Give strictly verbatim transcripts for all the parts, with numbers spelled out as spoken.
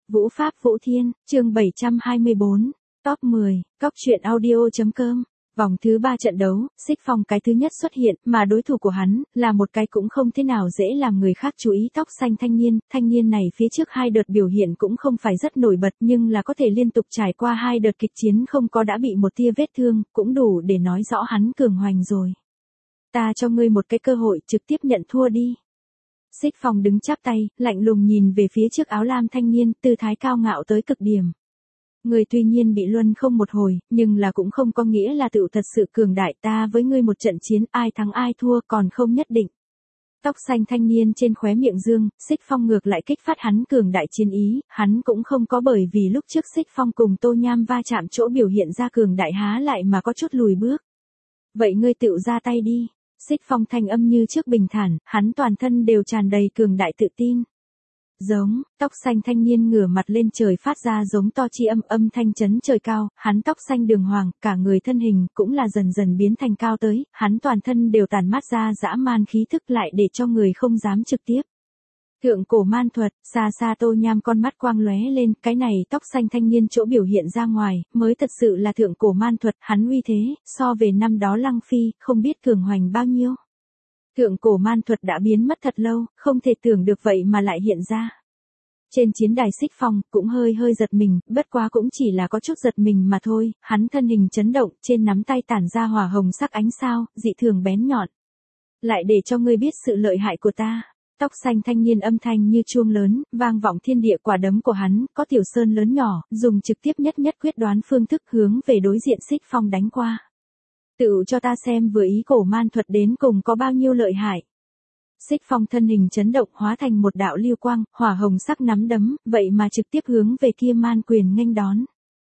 Vũ Pháp Vũ Thiên, chương bảy trăm hai mươi bốn, top mười, cóc truyện audio.com. Vòng thứ ba trận đấu, Xích Phong cái thứ nhất xuất hiện, mà đối thủ của hắn, là một cái cũng không thế nào dễ làm người khác chú ý tóc xanh thanh niên. Thanh niên này phía trước hai đợt biểu hiện cũng không phải rất nổi bật nhưng là có thể liên tục trải qua hai đợt kịch chiến không có đã bị một tia vết thương, cũng đủ để nói rõ hắn cường hoành rồi. Ta cho ngươi một cái cơ hội, trực tiếp nhận thua đi. Xích Phong đứng chắp tay, lạnh lùng nhìn về phía trước áo lam thanh niên, tư thái cao ngạo tới cực điểm. Ngươi tuy nhiên bị luân không một hồi, nhưng là cũng không có nghĩa là tự thật sự cường đại, ta với ngươi một trận chiến ai thắng ai thua còn không nhất định. Tóc xanh thanh niên trên khóe miệng dương, Xích Phong ngược lại kích phát hắn cường đại chiến ý, hắn cũng không có bởi vì lúc trước Xích Phong cùng Tô Nham va chạm chỗ biểu hiện ra cường đại há lại mà có chút lùi bước. Vậy ngươi tự ra tay đi. Xích Phong thanh âm như trước bình thản, hắn toàn thân đều tràn đầy cường đại tự tin. Giống, tóc xanh thanh niên ngửa mặt lên trời phát ra giống to chi âm âm thanh chấn trời cao, hắn tóc xanh đường hoàng, cả người thân hình cũng là dần dần biến thành cao tới, hắn toàn thân đều tản mát ra dã man khí thức lại để cho người không dám trực tiếp. Thượng cổ man thuật, xa xa Tô Nham con mắt quang lóe lên, cái này tóc xanh thanh niên chỗ biểu hiện ra ngoài, mới thật sự là thượng cổ man thuật, hắn uy thế, so về năm đó Lăng Phi, không biết cường hoành bao nhiêu. Thượng cổ man thuật đã biến mất thật lâu, không thể tưởng được vậy mà lại hiện ra. Trên chiến đài Xích Phong, cũng hơi hơi giật mình, bất quá cũng chỉ là có chút giật mình mà thôi, hắn thân hình chấn động, trên nắm tay tản ra hỏa hồng sắc ánh sao, dị thường bén nhọn. Lại để cho ngươi biết sự lợi hại của ta. Tóc xanh thanh niên âm thanh như chuông lớn, vang vọng thiên địa, quả đấm của hắn, có tiểu sơn lớn nhỏ, dùng trực tiếp nhất nhất quyết đoán phương thức hướng về đối diện Xích Phong đánh qua. Tự cho ta xem vừa ý cổ man thuật đến cùng có bao nhiêu lợi hại. Xích Phong thân hình chấn động hóa thành một đạo lưu quang, hỏa hồng sắc nắm đấm, vậy mà trực tiếp hướng về kia man quyền nghênh đón.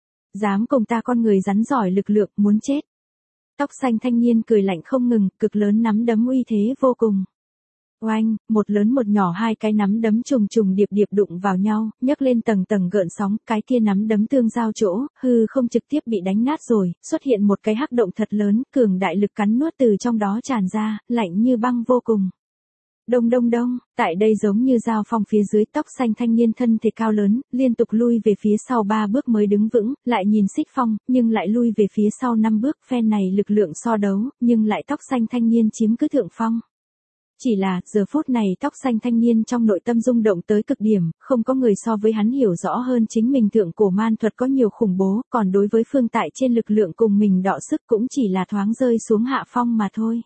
Dám cùng ta con người rắn giỏi lực lượng, muốn chết. Tóc xanh thanh niên cười lạnh không ngừng, cực lớn nắm đấm uy thế vô cùng. Oanh, một lớn một nhỏ hai cái nắm đấm trùng trùng điệp điệp đụng vào nhau, nhấc lên tầng tầng gợn sóng, cái kia nắm đấm tương giao chỗ, hư không trực tiếp bị đánh nát rồi, xuất hiện một cái hắc động thật lớn, cường đại lực cắn nuốt từ trong đó tràn ra, lạnh như băng vô cùng. Đông đông đông, tại đây giống như dao phong phía dưới tóc xanh thanh niên thân thể cao lớn, liên tục lui về phía sau ba bước mới đứng vững, lại nhìn Xích Phong, nhưng lại lui về phía sau năm bước, phen này lực lượng so đấu, nhưng lại tóc xanh thanh niên chiếm cứ thượng phong. Chỉ là, giờ phút này tóc xanh thanh niên trong nội tâm rung động tới cực điểm, không có người so với hắn hiểu rõ hơn chính mình thượng cổ man thuật có nhiều khủng bố, còn đối với phương tại trên lực lượng cùng mình đọ sức cũng chỉ là thoáng rơi xuống hạ phong mà thôi.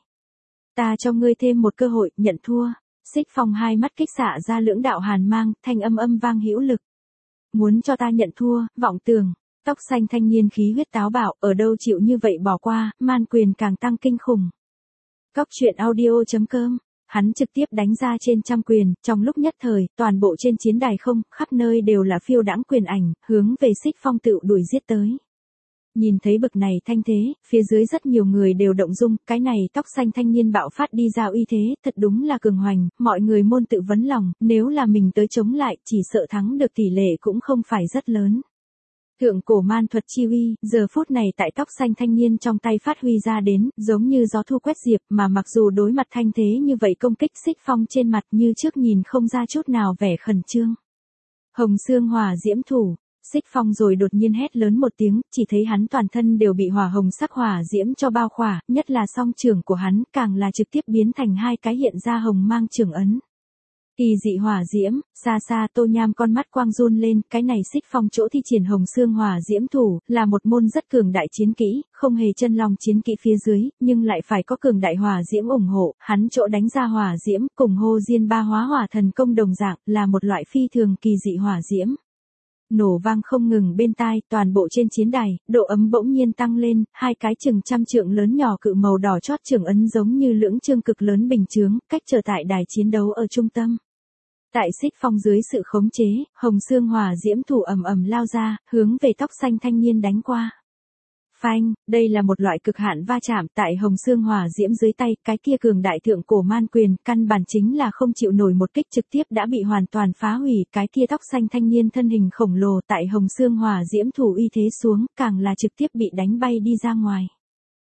Ta cho ngươi thêm một cơ hội, nhận thua. Xích Phong hai mắt kích xạ ra lưỡng đạo hàn mang, thanh âm âm vang hữu lực. Muốn cho ta nhận thua, vọng tưởng. Tóc xanh thanh niên khí huyết táo bạo, ở đâu chịu như vậy bỏ qua, man quyền càng tăng kinh khủng. Cóc truyện audio.com. Hắn trực tiếp đánh ra trên trăm quyền, trong lúc nhất thời, toàn bộ trên chiến đài không, khắp nơi đều là phiêu đãng quyền ảnh, hướng về Xích Phong tự đuổi giết tới. Nhìn thấy bực này thanh thế, phía dưới rất nhiều người đều động dung, cái này tóc xanh thanh niên bạo phát đi ra uy thế, thật đúng là cường hoành, mọi người môn tự vấn lòng, nếu là mình tới chống lại, chỉ sợ thắng được tỷ lệ cũng không phải rất lớn. Thượng cổ man thuật chi uy, giờ phút này tại tóc xanh thanh niên trong tay phát huy ra đến, giống như gió thu quét diệp, mà mặc dù đối mặt thanh thế như vậy công kích Xích Phong trên mặt như trước nhìn không ra chút nào vẻ khẩn trương. Hồng xương hỏa diễm thủ. Xích Phong rồi đột nhiên hét lớn một tiếng, chỉ thấy hắn toàn thân đều bị hỏa hồng sắc hỏa diễm cho bao khỏa, nhất là song trường của hắn, càng là trực tiếp biến thành hai cái hiện ra hồng mang trường ấn. Kỳ dị hỏa diễm, xa xa Tô Nham con mắt quang run lên, cái này Xích Phong chỗ thi triển hồng xương hỏa diễm thủ, là một môn rất cường đại chiến kỹ, không hề chân long chiến kỹ phía dưới, nhưng lại phải có cường đại hỏa diễm ủng hộ, hắn chỗ đánh ra hỏa diễm, cùng hô diên ba hóa hỏa thần công đồng dạng, là một loại phi thường kỳ dị hỏa diễm. Nổ vang không ngừng bên tai, toàn bộ trên chiến đài, độ ấm bỗng nhiên tăng lên, hai cái chừng trăm trượng lớn nhỏ cự màu đỏ chót trường ấn giống như lưỡng trương cực lớn bình chướng, cách trở tại đài chiến đấu ở trung tâm. Tại Xích Phong dưới sự khống chế, hồng xương hỏa diễm thủ ầm ầm lao ra, hướng về tóc xanh thanh niên đánh qua. Phanh, đây là một loại cực hạn va chạm, tại hồng xương hỏa diễm dưới tay, cái kia cường đại thượng cổ man quyền, căn bản chính là không chịu nổi một kích trực tiếp đã bị hoàn toàn phá hủy, cái kia tóc xanh thanh niên thân hình khổng lồ tại hồng xương hỏa diễm thủ uy thế xuống, càng là trực tiếp bị đánh bay đi ra ngoài.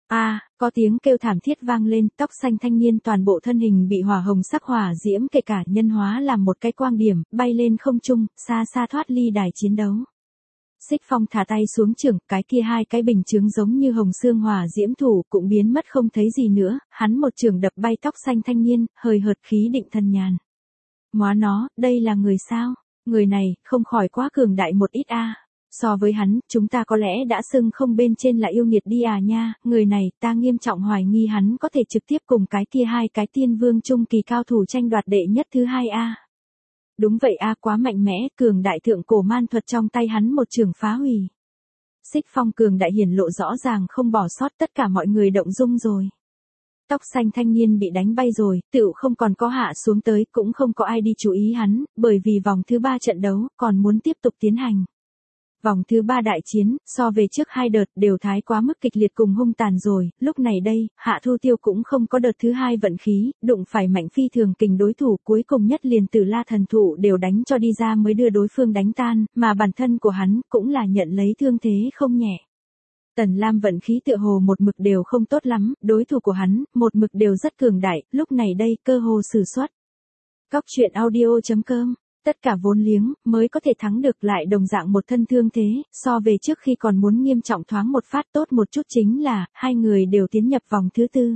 A, à, có tiếng kêu thảm thiết vang lên, tóc xanh thanh niên toàn bộ thân hình bị hỏa hồng sắc hỏa diễm kể cả nhân hóa làm một cái quang điểm, bay lên không trung, xa xa thoát ly đài chiến đấu. Xích Phong thả tay xuống chưởng, cái kia hai cái bình chướng giống như hồng xương hỏa diễm thủ cũng biến mất không thấy gì nữa, hắn một chưởng đập bay tóc xanh thanh niên, hời hợt khí định thần nhàn. Móa nó, đây là người sao? Người này, không khỏi quá cường đại một ít a. À. So với hắn, chúng ta có lẽ đã xưng không bên trên là yêu nghiệt đi à nha, người này, ta nghiêm trọng hoài nghi hắn có thể trực tiếp cùng cái kia hai cái tiên vương trung kỳ cao thủ tranh đoạt đệ nhất thứ hai a. À. Đúng vậy a, à, quá mạnh mẽ, cường đại thượng cổ man thuật trong tay hắn một trường phá hủy. Xích Phong cường đại hiển lộ rõ ràng không bỏ sót, tất cả mọi người động dung rồi. Tóc xanh thanh niên bị đánh bay rồi, tựu không còn có hạ xuống tới, cũng không có ai đi chú ý hắn, bởi vì vòng thứ ba trận đấu còn muốn tiếp tục tiến hành. Vòng thứ ba đại chiến, so về trước hai đợt đều thái quá mức kịch liệt cùng hung tàn rồi, lúc này đây, Hạ Thu Tiêu cũng không có đợt thứ hai vận khí, đụng phải mạnh phi thường kình đối thủ, cuối cùng nhất liền Tử La thần thụ đều đánh cho đi ra mới đưa đối phương đánh tan, mà bản thân của hắn cũng là nhận lấy thương thế không nhẹ. Tần Lam vận khí tựa hồ một mực đều không tốt lắm, đối thủ của hắn, một mực đều rất cường đại, lúc này đây, cơ hồ sử xuất. Góc truyện audio chấm com, tất cả vốn liếng, mới có thể thắng được lại đồng dạng một thân thương thế, so về trước khi còn muốn nghiêm trọng thoáng một phát tốt một chút chính là, hai người đều tiến nhập vòng thứ tư.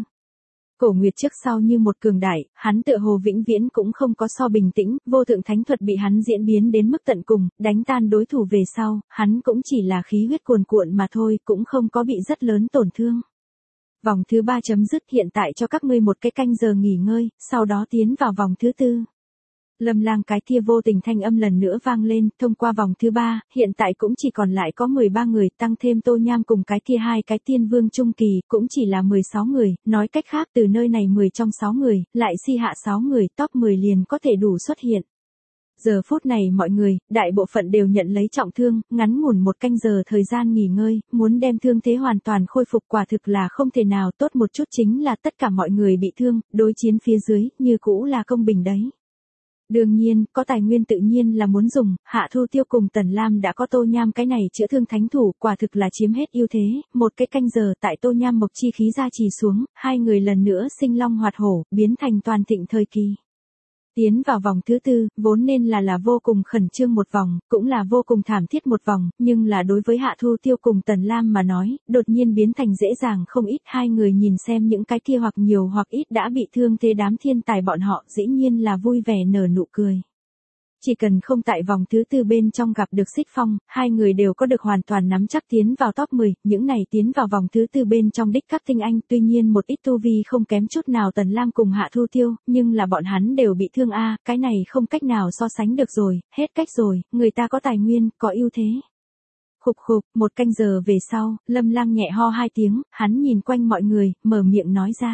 Cổ Nguyệt trước sau như một cường đại, hắn tựa hồ vĩnh viễn cũng không có so bình tĩnh, vô thượng thánh thuật bị hắn diễn biến đến mức tận cùng, đánh tan đối thủ về sau, hắn cũng chỉ là khí huyết cuồn cuộn mà thôi, cũng không có bị rất lớn tổn thương. Vòng thứ ba chấm dứt, hiện tại cho các ngươi một cái canh giờ nghỉ ngơi, sau đó tiến vào vòng thứ tư. Lâm Lang cái kia vô tình thanh âm lần nữa vang lên, thông qua vòng thứ ba, hiện tại cũng chỉ còn lại có mười ba người, tăng thêm Tô Nham cùng cái kia hai cái tiên vương trung kỳ, cũng chỉ là mười sáu người, nói cách khác từ nơi này mười trong sáu người, lại si hạ sáu người, top mười liền có thể đủ xuất hiện. Giờ phút này mọi người, đại bộ phận đều nhận lấy trọng thương, ngắn ngủn một canh giờ thời gian nghỉ ngơi, muốn đem thương thế hoàn toàn khôi phục quả thực là không thể nào, tốt một chút chính là tất cả mọi người bị thương, đối chiến phía dưới, như cũ là công bình đấy. Đương nhiên, có tài nguyên tự nhiên là muốn dùng, Hạ Thu Tiêu cùng Tần Lam đã có Tô Nham cái này chữa thương thánh thủ, quả thực là chiếm hết ưu thế, một cái canh giờ tại Tô Nham mộc chi khí gia trì xuống, hai người lần nữa sinh long hoạt hổ, biến thành toàn thịnh thời kỳ. Tiến vào vòng thứ tư, vốn nên là là vô cùng khẩn trương một vòng, cũng là vô cùng thảm thiết một vòng, nhưng là đối với Hạ Thu Tiêu cùng Tần Lam mà nói, đột nhiên biến thành dễ dàng không ít, hai người nhìn xem những cái kia hoặc nhiều hoặc ít đã bị thương thế đám thiên tài bọn họ, dĩ nhiên là vui vẻ nở nụ cười. Chỉ cần không tại vòng thứ tư bên trong gặp được Xích Phong, hai người đều có được hoàn toàn nắm chắc tiến vào top mười, những này tiến vào vòng thứ tư bên trong đích các tinh anh, tuy nhiên một ít tu vi không kém chút nào Tần Lam cùng Hạ Thu Tiêu, nhưng là bọn hắn đều bị thương a, cái này không cách nào so sánh được rồi, hết cách rồi, người ta có tài nguyên, có ưu thế. Khục khục, một canh giờ về sau, Lâm Lang nhẹ ho hai tiếng, hắn nhìn quanh mọi người, mở miệng nói ra.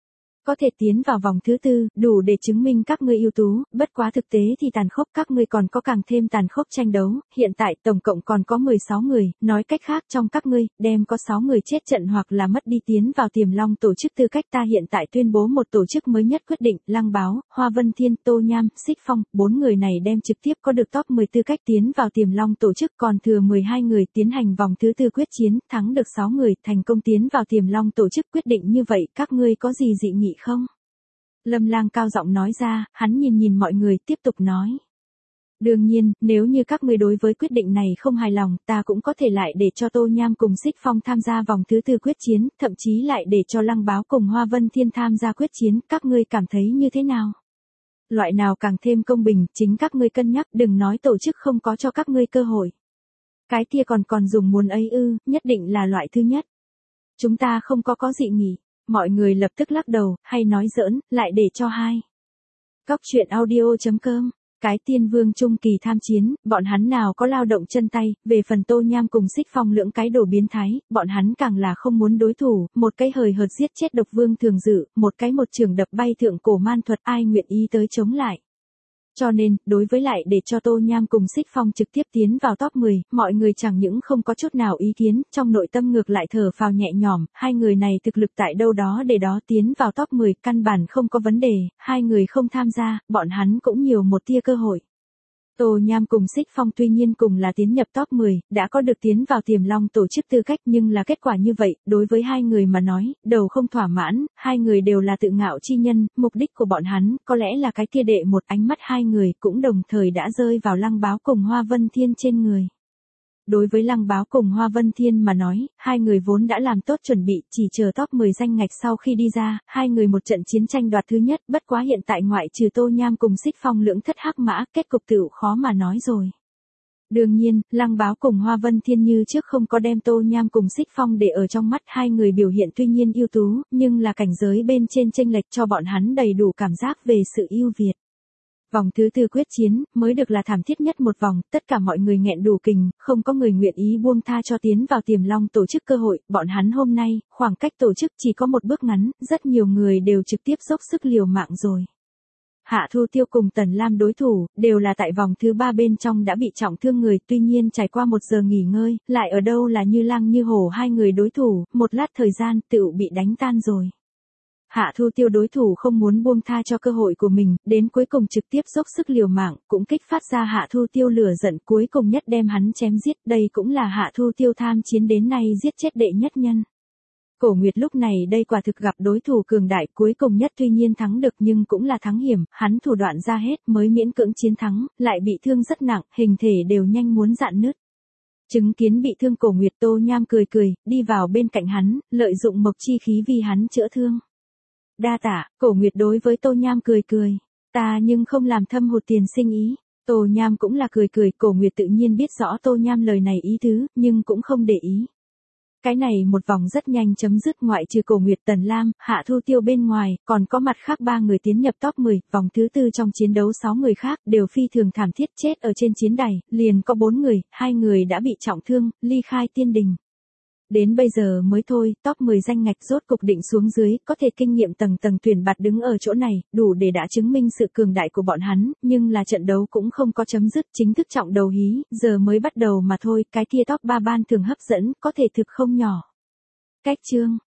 Có thể tiến vào vòng thứ tư, đủ để chứng minh các ngươi ưu tú, bất quá thực tế thì tàn khốc các ngươi còn có càng thêm tàn khốc tranh đấu, hiện tại tổng cộng còn có mười sáu người, nói cách khác trong các ngươi, đem có sáu người chết trận hoặc là mất đi tiến vào Tiềm Long tổ chức tư cách ta hiện tại tuyên bố một tổ chức mới nhất quyết định, Lăng Báo, Hoa Vân Thiên, Tô Nham, Xích Phong, bốn người này đem trực tiếp có được top mười tư cách tiến vào Tiềm Long tổ chức, còn thừa mười hai người tiến hành vòng thứ tư quyết chiến, thắng được sáu người, thành công tiến vào Tiềm Long tổ chức quyết định như vậy, các ngươi có gì dị nghị không? Lâm Lang cao giọng nói ra, hắn nhìn nhìn mọi người tiếp tục nói. Đương nhiên, nếu như các ngươi đối với quyết định này không hài lòng, ta cũng có thể lại để cho Tô Nham cùng Xích Phong tham gia vòng thứ tư quyết chiến, thậm chí lại để cho Lăng Báo cùng Hoa Vân Thiên tham gia quyết chiến, các ngươi cảm thấy như thế nào? Loại nào càng thêm công bình, chính các ngươi cân nhắc, đừng nói tổ chức không có cho các ngươi cơ hội. Cái kia còn còn dùng muốn ấy ư, nhất định là loại thứ nhất. Chúng ta không có có dị nghị. Mọi người lập tức lắc đầu, hay nói giỡn, lại để cho hai. Góc truyện audio chấm com, cái tiên vương trung kỳ tham chiến, bọn hắn nào có lao động chân tay, về phần Tô Nham cùng Xích Phong lưỡng cái đồ biến thái, bọn hắn càng là không muốn đối thủ, một cái hời hợt giết chết độc vương thường dự, một cái một trường đập bay thượng cổ man thuật, ai nguyện ý tới chống lại. Cho nên, đối với lại để cho Tô Nham cùng Xích Phong trực tiếp tiến vào top mười, mọi người chẳng những không có chút nào ý kiến, trong nội tâm ngược lại thở phào nhẹ nhõm, hai người này thực lực tại đâu đó để đó tiến vào top mười, căn bản không có vấn đề, hai người không tham gia, bọn hắn cũng nhiều một tia cơ hội. Tô Nham cùng Xích Phong tuy nhiên cùng là tiến nhập top mười, đã có được tiến vào Tiềm Long tổ chức tư cách, nhưng là kết quả như vậy, đối với hai người mà nói, đầu không thỏa mãn, hai người đều là tự ngạo chi nhân, mục đích của bọn hắn, có lẽ là cái kia đệ một, ánh mắt hai người cũng đồng thời đã rơi vào Lăng Báo cùng Hoa Vân Thiên trên người. Đối với Lăng Báo cùng Hoa Vân Thiên mà nói, hai người vốn đã làm tốt chuẩn bị, chỉ chờ top mười danh ngạch sau khi đi ra, hai người một trận chiến tranh đoạt thứ nhất, bất quá hiện tại ngoại trừ Tô Nham cùng Xích Phong lưỡng thất hắc mã, kết cục tựu khó mà nói rồi. Đương nhiên, Lăng Báo cùng Hoa Vân Thiên như trước không có đem Tô Nham cùng Xích Phong để ở trong mắt, hai người biểu hiện tuy nhiên ưu tú, nhưng là cảnh giới bên trên chênh lệch cho bọn hắn đầy đủ cảm giác về sự ưu việt. Vòng thứ tư quyết chiến, mới được là thảm thiết nhất một vòng, tất cả mọi người nghẹn đủ kình, không có người nguyện ý buông tha cho tiến vào Tiềm Long tổ chức cơ hội, bọn hắn hôm nay, khoảng cách tổ chức chỉ có một bước ngắn, rất nhiều người đều trực tiếp dốc sức liều mạng rồi. Hạ Thu Tiêu cùng Tần Lam đối thủ, đều là tại vòng thứ ba bên trong đã bị trọng thương người, tuy nhiên trải qua một giờ nghỉ ngơi, lại ở đâu là Như Lang Như Hổ hai người đối thủ, một lát thời gian, tựu bị đánh tan rồi. Hạ Thu Tiêu đối thủ không muốn buông tha cho cơ hội của mình, đến cuối cùng trực tiếp dốc sức liều mạng, cũng kích phát ra Hạ Thu Tiêu lửa giận, cuối cùng nhất đem hắn chém giết, đây cũng là Hạ Thu Tiêu tham chiến đến nay giết chết đệ nhất nhân. Cổ Nguyệt lúc này đây quả thực gặp đối thủ cường đại, cuối cùng nhất tuy nhiên thắng được nhưng cũng là thắng hiểm, hắn thủ đoạn ra hết mới miễn cưỡng chiến thắng, lại bị thương rất nặng, hình thể đều nhanh muốn rạn nứt. Chứng kiến bị thương Cổ Nguyệt, Tô Nham cười cười, đi vào bên cạnh hắn, lợi dụng mộc chi khí vì hắn chữa thương. Đa tạ, Cổ Nguyệt đối với Tô Nham cười cười, ta nhưng không làm thâm hụt tiền sinh ý. Tô Nham cũng là cười cười, Cổ Nguyệt tự nhiên biết rõ Tô Nham lời này ý tứ, nhưng cũng không để ý. Cái này một vòng rất nhanh chấm dứt, ngoại trừ Cổ Nguyệt, Tần Lam, Hạ Thu Tiêu bên ngoài, còn có mặt khác ba người tiến nhập top mười, vòng thứ tư trong chiến đấu sáu người khác đều phi thường thảm thiết chết ở trên chiến đài, liền có bốn người, hai người đã bị trọng thương, ly khai tiên đình. Đến bây giờ mới thôi, top mười danh ngạch rốt cục định xuống dưới, có thể kinh nghiệm tầng tầng tuyển bạt đứng ở chỗ này, đủ để đã chứng minh sự cường đại của bọn hắn, nhưng là trận đấu cũng không có chấm dứt, chính thức trọng đầu hí, giờ mới bắt đầu mà thôi, cái kia top ba ban thường hấp dẫn, có thể thực không nhỏ. Cách chương